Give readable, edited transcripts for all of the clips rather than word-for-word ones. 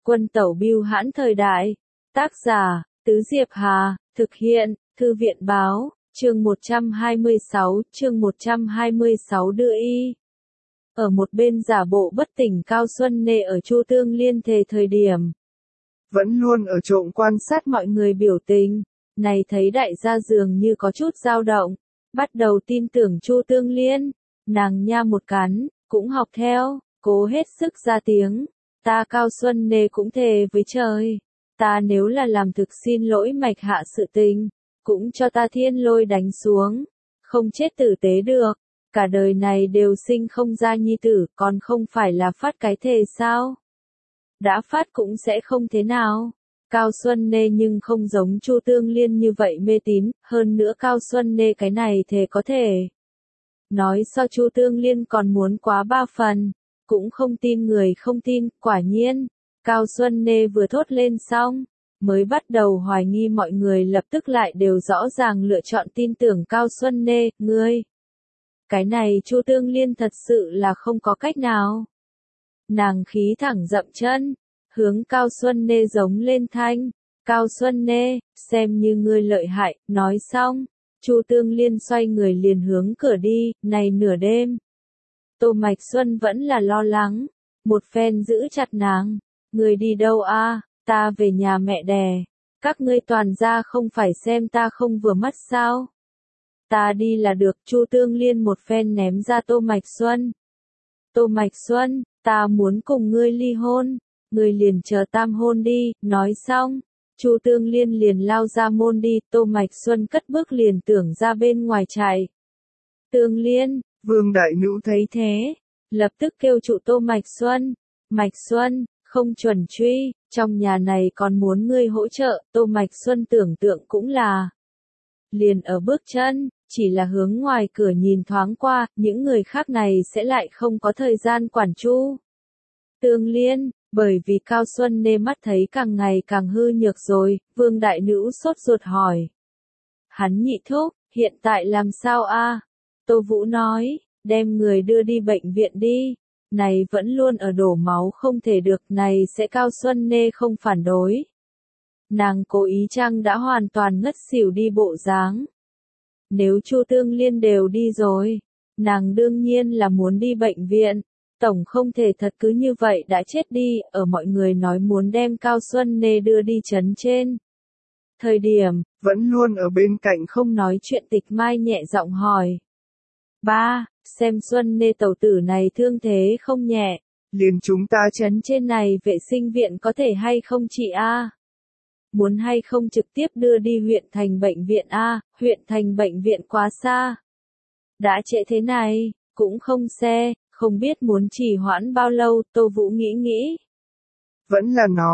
Quân tẩu bưu hãn thời đại. Tác giả, Tứ Diệp Hà, thực hiện, Thư viện báo, chương 126 đưa y. Ở một bên giả bộ bất tỉnh Cao Xuân Nê ở Chu Tương Liên thề thời điểm. Vẫn luôn ở trộm quan sát mọi người biểu tình, này thấy đại gia dường như có chút dao động, bắt đầu tin tưởng Chu Tương Liên, nàng nha một cắn, cũng học theo, cố hết sức ra tiếng, ta Cao Xuân Nê cũng thề với trời, ta nếu là làm thực xin lỗi mạch hạ sự tình, cũng cho ta thiên lôi đánh xuống, không chết tử tế được, cả đời này đều sinh không ra nhi tử, còn không phải là phát cái thề sao? Đã phát cũng sẽ không thế nào. Cao Xuân Nê nhưng không giống Chu Tương Liên như vậy mê tín, hơn nữa Cao Xuân Nê cái này thề có thể. Nói so Chu Tương Liên còn muốn quá 3 phần, cũng không tin người không tin, quả nhiên. Cao Xuân Nê vừa thốt lên xong, mới bắt đầu hoài nghi mọi người lập tức lại đều rõ ràng lựa chọn tin tưởng Cao Xuân Nê, ngươi. Cái này Chu Tương Liên thật sự là không có cách nào. Nàng khí thẳng dậm chân, hướng Cao Xuân Nê giống lên thanh, Cao Xuân Nê, xem như ngươi lợi hại, nói xong, Chu Tương Liên xoay người liền hướng cửa đi, này nửa đêm. Tô Mạch Xuân vẫn là lo lắng, một phen giữ chặt nàng, ngươi đi đâu a? Ta về nhà mẹ đẻ, các ngươi toàn ra không phải xem ta không vừa mắt sao? Ta đi là được, Chu Tương Liên một phen ném ra Tô Mạch Xuân. Tô Mạch Xuân, ta muốn cùng ngươi ly hôn, ngươi liền chờ tam hôn đi, nói xong, Chu Tương Liên liền lao ra môn đi, Tô Mạch Xuân cất bước liền tưởng ra bên ngoài chạy. Tương Liên, Vương Đại Nữ thấy thế, lập tức kêu trụ Tô Mạch Xuân, không chuẩn truy, trong nhà này còn muốn ngươi hỗ trợ, Tô Mạch Xuân tưởng tượng cũng là. Liền ở bước chân, chỉ là hướng ngoài cửa nhìn thoáng qua, những người khác này sẽ lại không có thời gian quản Chu Tương Liên, bởi vì Cao Xuân Nê mắt thấy càng ngày càng hư nhược rồi, Vương Đại Nữ sốt ruột hỏi. Hắn nhị thúc, hiện tại làm sao a? Tô Vũ nói, đem người đưa đi bệnh viện đi, này vẫn luôn ở đổ máu không thể được, này sẽ Cao Xuân Nê không phản đối. Nàng cố ý chăng đã hoàn toàn ngất xỉu đi bộ dáng. Nếu Chu Tương Liên đều đi rồi, nàng đương nhiên là muốn đi bệnh viện, tổng không thể thật cứ như vậy đã chết đi, ở mọi người nói muốn đem Cao Xuân Nê đưa đi trấn trên. Thời điểm, vẫn luôn ở bên cạnh không nói chuyện Tịch Mai nhẹ giọng hỏi. Ba, xem Xuân Nê tẩu tử này thương thế không nhẹ, liền chúng ta trấn trên này vệ sinh viện có thể hay không chị a? Muốn hay không trực tiếp đưa đi huyện thành bệnh viện a? Huyện thành bệnh viện quá xa. Đã trễ thế này, cũng không xe, không biết muốn trì hoãn bao lâu, Tô Vũ nghĩ. Vẫn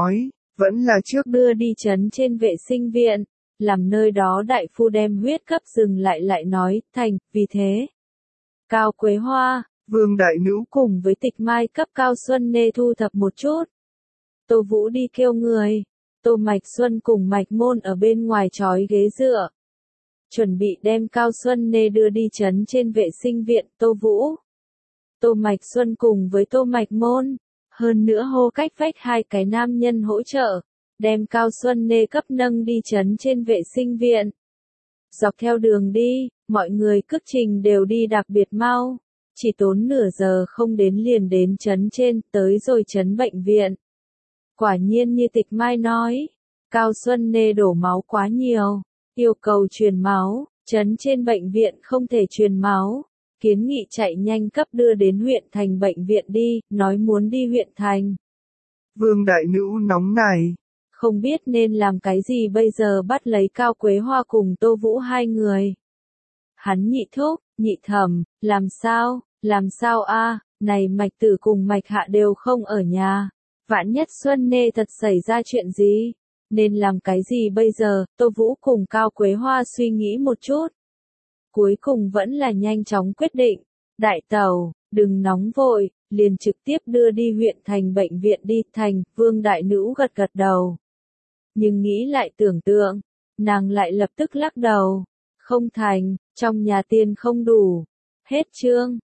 là trước đưa đi trấn trên vệ sinh viện, làm nơi đó đại phu đem huyết cấp dừng lại nói, thành, vì thế. Cao Quế Hoa, Vương Đại Nữ cùng với Tịch Mai cấp Cao Xuân Nê thu thập một chút. Tô Vũ đi kêu người, Tô Mạch Xuân cùng Mạch Môn ở bên ngoài trói ghế dựa. Chuẩn bị đem Cao Xuân Nê đưa đi trấn trên vệ sinh viện, Tô Vũ. Tô Mạch Xuân cùng với Tô Mạch Môn, hơn nữa hô cách vách hai cái nam nhân hỗ trợ, đem Cao Xuân Nê cấp nâng đi trấn trên vệ sinh viện. Dọc theo đường đi, mọi người cước trình đều đi đặc biệt mau, chỉ tốn nửa giờ không đến liền đến trấn trên, tới rồi trấn bệnh viện. Quả nhiên như Tịch Mai nói, Cao Xuân Nê đổ máu quá nhiều, yêu cầu truyền máu, trấn trên bệnh viện không thể truyền máu, kiến nghị chạy nhanh cấp đưa đến huyện thành bệnh viện đi, nói muốn đi huyện thành. Vương Đại Nữ nóng này, không biết nên làm cái gì bây giờ, bắt lấy Cao Quế Hoa cùng Tô Vũ hai người. Hắn nhị thúc, nhị thẩm, làm sao a? Này Mạch Tử cùng Mạch Hạ đều không ở nhà, vạn nhất Xuân Nê thật xảy ra chuyện gì, nên làm cái gì bây giờ? Tô Vũ cùng Cao Quế Hoa suy nghĩ một chút, cuối cùng vẫn là nhanh chóng quyết định, đại tẩu, đừng nóng vội, liền trực tiếp đưa đi huyện thành bệnh viện đi. Thành, Vương Đại Nữ gật đầu. Nhưng nghĩ lại tưởng tượng, nàng lại lập tức lắc đầu, không thành, trong nhà tiền không đủ. Hết chương.